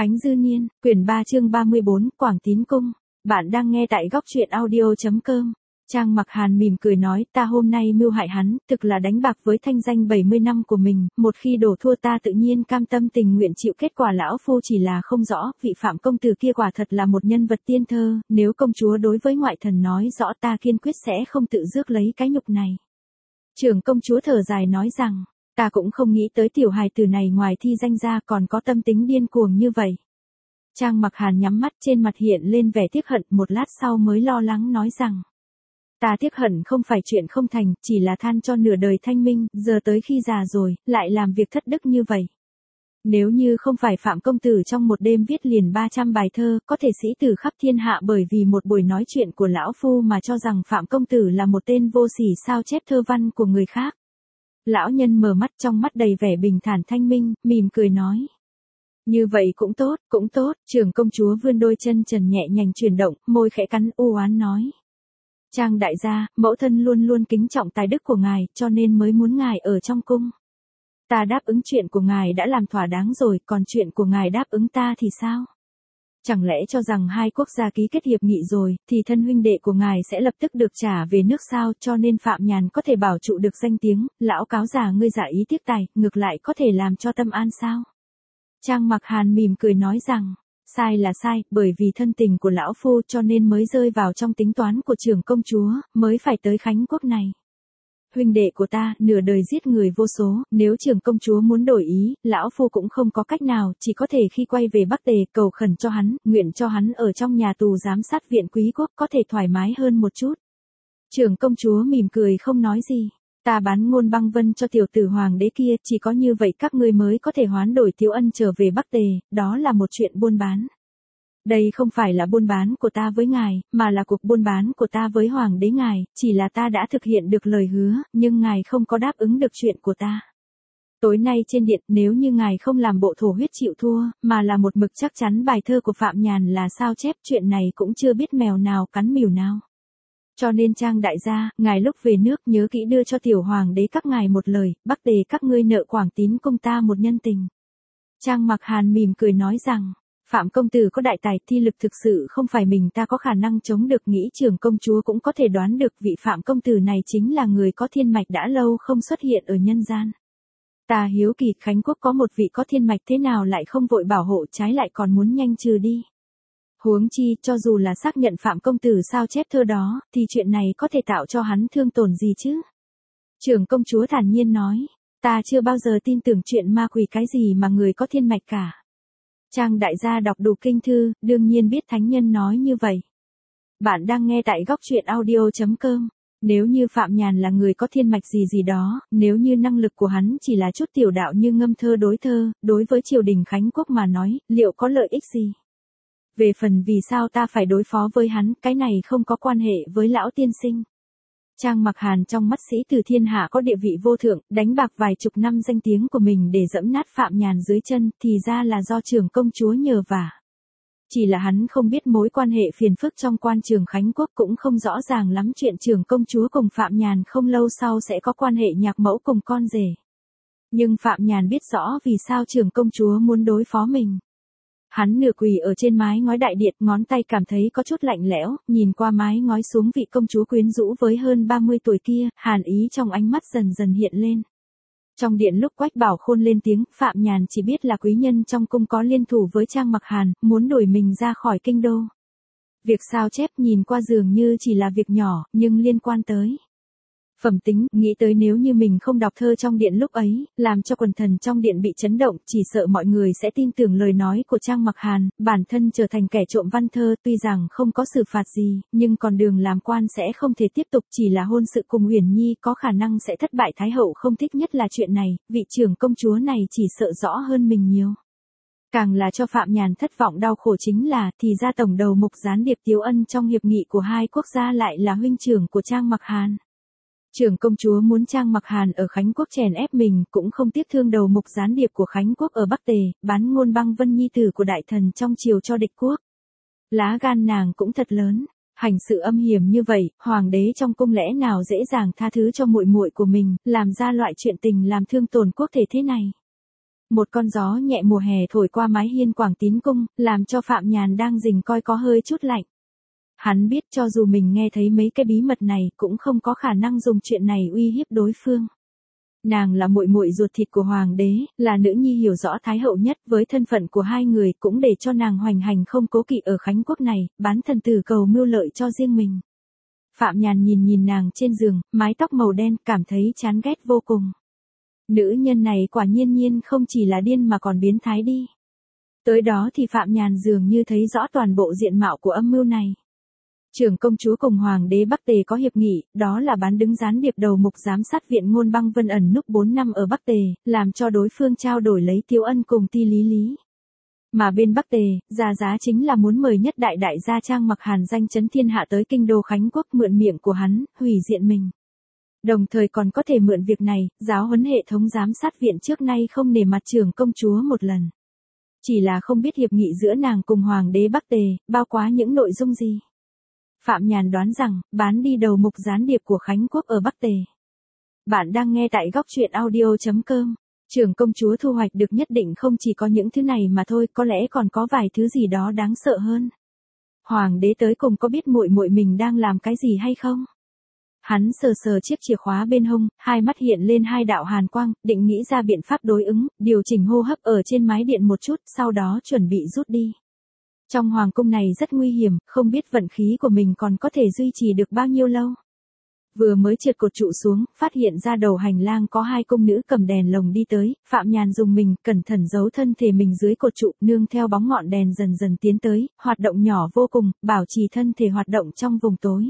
Khánh Dư Niên, quyển 3 chương 34, Quảng Tín Cung. Bạn đang nghe tại góc truyện audio.com. Trang Mặc Hàn mỉm cười nói, ta hôm nay mưu hại hắn, thực là đánh bạc với thanh danh 70 năm của mình, một khi đổ thua ta tự nhiên cam tâm tình nguyện chịu kết quả. Lão phu chỉ là không rõ, vị Phạm công tử kia quả thật là một nhân vật tiên thơ, nếu công chúa đối với ngoại thần nói rõ ta kiên quyết sẽ không tự rước lấy cái nhục này. Trưởng công chúa thở dài nói rằng, ta cũng không nghĩ tới tiểu hài tử này ngoài thi danh ra còn có tâm tính điên cuồng như vậy. Trang Mặc Hàn nhắm mắt, trên mặt hiện lên vẻ tiếc hận, một lát sau mới lo lắng nói rằng, ta tiếc hận không phải chuyện không thành, chỉ là than cho nửa đời thanh minh, giờ tới khi già rồi, lại làm việc thất đức như vậy. Nếu như không phải Phạm công tử trong một đêm viết liền 300 bài thơ, có thể sĩ tử khắp thiên hạ bởi vì một buổi nói chuyện của lão phu mà cho rằng Phạm công tử là một tên vô sỉ sao chép thơ văn của người khác. Lão nhân mở mắt, trong mắt đầy vẻ bình thản thanh minh, mỉm cười nói. Như vậy cũng tốt, trưởng công chúa vươn đôi chân trần nhẹ nhàng chuyển động, môi khẽ cắn u oán nói. Trang đại gia, mẫu thân luôn luôn kính trọng tài đức của ngài, cho nên mới muốn ngài ở trong cung. Ta đáp ứng chuyện của ngài đã làm thỏa đáng rồi, còn chuyện của ngài đáp ứng ta thì sao? Chẳng lẽ cho rằng hai quốc gia ký kết hiệp nghị rồi, thì thân huynh đệ của ngài sẽ lập tức được trả về nước sao? Cho nên Phạm Nhàn có thể bảo trụ được danh tiếng, lão cáo già ngươi giả ý tiếc tài, ngược lại có thể làm cho tâm an sao? Trang Mặc Hàn mỉm cười nói rằng, sai là sai, bởi vì thân tình của lão phu cho nên mới rơi vào trong tính toán của trưởng công chúa, mới phải tới Khánh Quốc này. Huynh đệ của ta, nửa đời giết người vô số, nếu trưởng công chúa muốn đổi ý, lão phu cũng không có cách nào, chỉ có thể khi quay về Bắc Tề cầu khẩn cho hắn, nguyện cho hắn ở trong nhà tù giám sát viện quý quốc có thể thoải mái hơn một chút. Trưởng công chúa mỉm cười không nói gì. Ta bán Ngôn Băng Vân cho tiểu tử hoàng đế kia, chỉ có như vậy các ngươi mới có thể hoán đổi Tiếu Ân trở về Bắc Tề, đó là một chuyện buôn bán. Đây không phải là buôn bán của ta với ngài, mà là cuộc buôn bán của ta với hoàng đế ngài, chỉ là ta đã thực hiện được lời hứa, nhưng ngài không có đáp ứng được chuyện của ta. Tối nay trên điện, nếu như ngài không làm bộ thổ huyết chịu thua, mà là một mực chắc chắn bài thơ của Phạm Nhàn là sao chép, chuyện này cũng chưa biết mèo nào cắn mèo nào. Cho nên Trang đại gia, ngài lúc về nước nhớ kỹ đưa cho tiểu hoàng đế các ngài một lời, Bắc Tề các ngươi nợ Quảng Tín Cung ta một nhân tình. Trang Mặc Hàn mỉm cười nói rằng, Phạm công tử có đại tài, thi lực thực sự không phải mình ta có khả năng chống được, nghĩ trưởng công chúa cũng có thể đoán được vị Phạm công tử này chính là người có thiên mạch đã lâu không xuất hiện ở nhân gian. Ta hiếu kỳ Khánh Quốc có một vị có thiên mạch thế nào lại không vội bảo hộ, trái lại còn muốn nhanh trừ đi. Huống chi, cho dù là xác nhận Phạm công tử sao chép thơ đó, thì chuyện này có thể tạo cho hắn thương tổn gì chứ? Trưởng công chúa thản nhiên nói, ta chưa bao giờ tin tưởng chuyện ma quỷ cái gì mà người có thiên mạch cả. Trang đại gia đọc đủ kinh thư, đương nhiên biết thánh nhân nói như vậy. Bạn đang nghe tại góc truyện audio.com. Nếu như Phạm Nhàn là người có thiên mạch gì đó, nếu như năng lực của hắn chỉ là chút tiểu đạo như ngâm thơ, đối với triều đình Khánh Quốc mà nói, liệu có lợi ích gì? Về phần vì sao ta phải đối phó với hắn, cái này không có quan hệ với lão tiên sinh. Trang Mặc Hàn trong mắt sĩ tử thiên hạ có địa vị vô thượng, đánh bạc vài chục năm danh tiếng của mình để dẫm nát Phạm Nhàn dưới chân, thì ra là do trưởng công chúa nhờ vả. Chỉ là hắn không biết mối quan hệ phiền phức trong quan trường Khánh Quốc, cũng không rõ ràng lắm chuyện trưởng công chúa cùng Phạm Nhàn không lâu sau sẽ có quan hệ nhạc mẫu cùng con rể. Nhưng Phạm Nhàn biết rõ vì sao trưởng công chúa muốn đối phó mình. Hắn nửa quỳ ở trên mái ngói đại điện, ngón tay cảm thấy có chút lạnh lẽo, nhìn qua mái ngói xuống vị công chúa quyến rũ với hơn 30 tuổi kia, hàn ý trong ánh mắt dần dần hiện lên. Trong điện lúc Quách Bảo Khôn lên tiếng, Phạm Nhàn chỉ biết là quý nhân trong cung có liên thủ với Trang Mặc Hàn, muốn đuổi mình ra khỏi kinh đô. Việc sao chép nhìn qua dường như chỉ là việc nhỏ, nhưng liên quan tới phẩm tính, nghĩ tới nếu như mình không đọc thơ trong điện lúc ấy, làm cho quần thần trong điện bị chấn động, chỉ sợ mọi người sẽ tin tưởng lời nói của Trang Mặc Hàn, bản thân trở thành kẻ trộm văn thơ, tuy rằng không có xử phạt gì, nhưng còn đường làm quan sẽ không thể tiếp tục, chỉ là hôn sự cùng Uyển Nhi có khả năng sẽ thất bại. Thái hậu không thích nhất là chuyện này, vị trưởng công chúa này chỉ sợ rõ hơn mình nhiều. Càng là cho Phạm Nhàn thất vọng đau khổ chính là, thì ra tổng đầu mục gián điệp Tiếu Ân trong hiệp nghị của hai quốc gia lại là huynh trưởng của Trang Mặc Hàn. Trưởng công chúa muốn Trang Mặc Hàn ở Khánh Quốc chèn ép mình, cũng không tiếc thương đầu mục gián điệp của Khánh Quốc ở Bắc Tề, bán Ngôn Băng Vân nhi tử của đại thần trong triều cho địch quốc. Lá gan nàng cũng thật lớn, hành sự âm hiểm như vậy, hoàng đế trong cung lẽ nào dễ dàng tha thứ cho muội muội của mình, làm ra loại chuyện tình làm thương tổn quốc thể thế này. Một con gió nhẹ mùa hè thổi qua mái hiên Quảng Tín cung, làm cho Phạm Nhàn đang rình coi có hơi chút lạnh. Hắn biết cho dù mình nghe thấy mấy cái bí mật này cũng không có khả năng dùng chuyện này uy hiếp đối phương. Nàng là muội muội ruột thịt của hoàng đế, là nữ nhi hiểu rõ thái hậu nhất, với thân phận của hai người cũng để cho nàng hoành hành không cố kỵ ở Khánh Quốc này, bán thần tử cầu mưu lợi cho riêng mình. Phạm Nhàn nhìn nàng trên giường, mái tóc màu đen, cảm thấy chán ghét vô cùng. Nữ nhân này quả nhiên không chỉ là điên mà còn biến thái đi. Tới đó thì Phạm Nhàn dường như thấy rõ toàn bộ diện mạo của âm mưu này. Trưởng công chúa cùng hoàng đế Bắc Tề có hiệp nghị, đó là bán đứng gián điệp đầu mục giám sát viện Ngôn Băng Vân ẩn núp 4 năm ở Bắc Tề, làm cho đối phương trao đổi lấy Tiêu Ân cùng Ti Lý Lý. Mà bên Bắc Tề, giá chính là muốn mời nhất đại gia Trang Mặc Hàn danh chấn thiên hạ tới kinh đô Khánh Quốc mượn miệng của hắn, hủy diện mình. Đồng thời còn có thể mượn việc này, giáo huấn hệ thống giám sát viện trước nay không nể mặt trưởng công chúa một lần. Chỉ là không biết hiệp nghị giữa nàng cùng hoàng đế Bắc Tề, bao quá những nội dung gì. Phạm Nhàn đoán rằng, bán đi đầu mục gián điệp của Khánh Quốc ở Bắc Tề. Bạn đang nghe tại góc truyện audio.com. Trưởng công chúa thu hoạch được nhất định không chỉ có những thứ này mà thôi, có lẽ còn có vài thứ gì đó đáng sợ hơn. Hoàng đế tới cùng có biết muội muội mình đang làm cái gì hay không? Hắn sờ chiếc chìa khóa bên hông, hai mắt hiện lên hai đạo hàn quang, định nghĩ ra biện pháp đối ứng, điều chỉnh hô hấp ở trên mái điện một chút, sau đó chuẩn bị rút đi. Trong hoàng cung này rất nguy hiểm, không biết vận khí của mình còn có thể duy trì được bao nhiêu lâu. Vừa mới trượt cột trụ xuống, phát hiện ra đầu hành lang có hai cung nữ cầm đèn lồng đi tới, Phạm Nhàn dùng mình, cẩn thận giấu thân thể mình dưới cột trụ, nương theo bóng ngọn đèn dần tiến tới, hoạt động nhỏ vô cùng, bảo trì thân thể hoạt động trong vùng tối.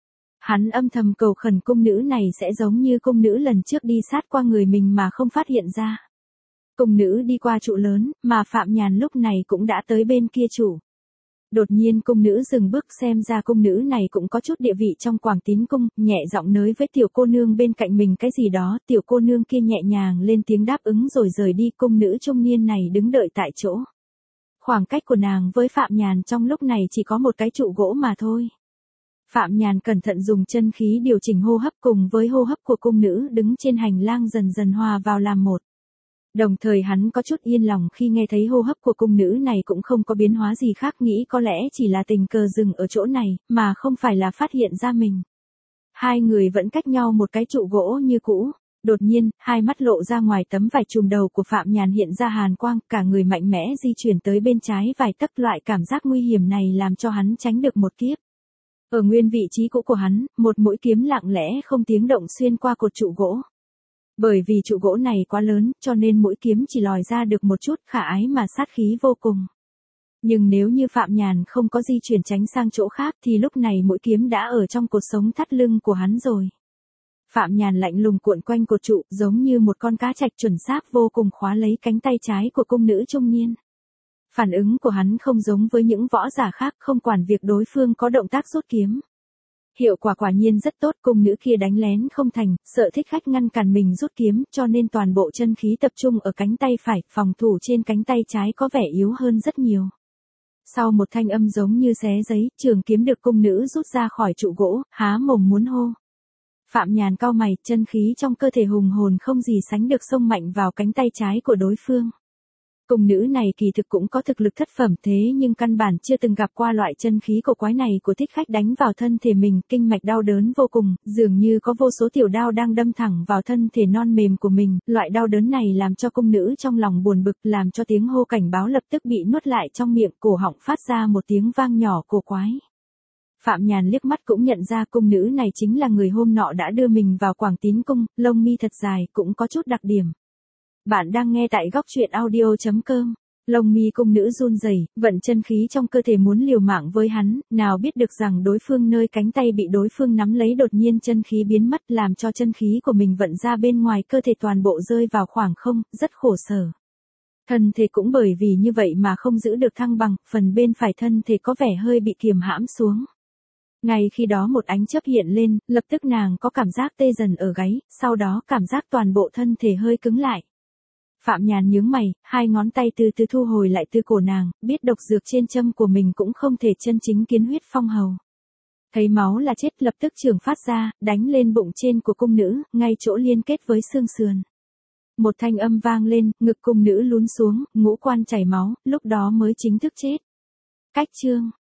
Hắn âm thầm cầu khẩn cung nữ này sẽ giống như cung nữ lần trước đi sát qua người mình mà không phát hiện ra. Cung nữ đi qua trụ lớn, mà Phạm Nhàn lúc này cũng đã tới bên kia trụ. Đột nhiên cung nữ dừng bước, xem ra cung nữ này cũng có chút địa vị trong Quảng Tín cung, nhẹ giọng nói với tiểu cô nương bên cạnh mình cái gì đó, tiểu cô nương kia nhẹ nhàng lên tiếng đáp ứng rồi rời đi, cung nữ trung niên này đứng đợi tại chỗ. Khoảng cách của nàng với Phạm Nhàn trong lúc này chỉ có một cái trụ gỗ mà thôi. Phạm Nhàn cẩn thận dùng chân khí điều chỉnh hô hấp cùng với hô hấp của cung nữ đứng trên hành lang dần hòa vào làm một. Đồng thời hắn có chút yên lòng khi nghe thấy hô hấp của cung nữ này cũng không có biến hóa gì khác, nghĩ có lẽ chỉ là tình cờ dừng ở chỗ này, mà không phải là phát hiện ra mình. Hai người vẫn cách nhau một cái trụ gỗ như cũ. Đột nhiên, hai mắt lộ ra ngoài tấm vải trùm đầu của Phạm Nhàn hiện ra hàn quang, cả người mạnh mẽ di chuyển tới bên trái vài tấc, loại cảm giác nguy hiểm này làm cho hắn tránh được một kiếp. Ở nguyên vị trí cũ của hắn, một mũi kiếm lặng lẽ không tiếng động xuyên qua cột trụ gỗ. Bởi vì trụ gỗ này quá lớn, cho nên mũi kiếm chỉ lòi ra được một chút, khả ái mà sát khí vô cùng. Nhưng nếu như Phạm Nhàn không có di chuyển tránh sang chỗ khác thì lúc này mũi kiếm đã ở trong cột sống thắt lưng của hắn rồi. Phạm Nhàn lạnh lùng cuộn quanh cột trụ, giống như một con cá trạch chuẩn xác vô cùng khóa lấy cánh tay trái của cung nữ trung niên. Phản ứng của hắn không giống với những võ giả khác, không quản việc đối phương có động tác rút kiếm. Hiệu quả quả nhiên rất tốt, cung nữ kia đánh lén không thành, sợ thích khách ngăn cản mình rút kiếm, cho nên toàn bộ chân khí tập trung ở cánh tay phải, phòng thủ trên cánh tay trái có vẻ yếu hơn rất nhiều. Sau một thanh âm giống như xé giấy, trường kiếm được cung nữ rút ra khỏi trụ gỗ, há mồm muốn hô. Phạm Nhàn cau mày, chân khí trong cơ thể hùng hồn không gì sánh được xông mạnh vào cánh tay trái của đối phương. Cung nữ này kỳ thực cũng có thực lực thất phẩm, thế nhưng căn bản chưa từng gặp qua loại chân khí cổ quái này của thích khách đánh vào thân thể mình, kinh mạch đau đớn vô cùng, dường như có vô số tiểu đao đang đâm thẳng vào thân thể non mềm của mình, loại đau đớn này làm cho cung nữ trong lòng buồn bực, làm cho tiếng hô cảnh báo lập tức bị nuốt lại trong miệng, cổ họng phát ra một tiếng vang nhỏ cổ quái. Phạm Nhàn liếc mắt cũng nhận ra cung nữ này chính là người hôm nọ đã đưa mình vào Quảng Tín cung, lông mi thật dài, cũng có chút đặc điểm. Bạn đang nghe tại góc truyện audio.com. Lông mi cung nữ run rẩy, vận chân khí trong cơ thể muốn liều mạng với hắn, nào biết được rằng đối phương nơi cánh tay bị đối phương nắm lấy đột nhiên chân khí biến mất, làm cho chân khí của mình vận ra bên ngoài cơ thể toàn bộ rơi vào khoảng không, rất khổ sở. Thân thể cũng bởi vì như vậy mà không giữ được thăng bằng, phần bên phải thân thể có vẻ hơi bị kiềm hãm xuống. Ngay khi đó một ánh chớp hiện lên, lập tức nàng có cảm giác tê dần ở gáy, sau đó cảm giác toàn bộ thân thể hơi cứng lại. Phạm Nhàn nhướng mày, hai ngón tay từ từ thu hồi lại từ cổ nàng, biết độc dược trên châm của mình cũng không thể chân chính kiến huyết phong hầu. Thấy máu là chết, lập tức trường phát ra, đánh lên bụng trên của cung nữ, ngay chỗ liên kết với xương sườn. Một thanh âm vang lên, ngực cung nữ lún xuống, ngũ quan chảy máu, lúc đó mới chính thức chết. Cách chương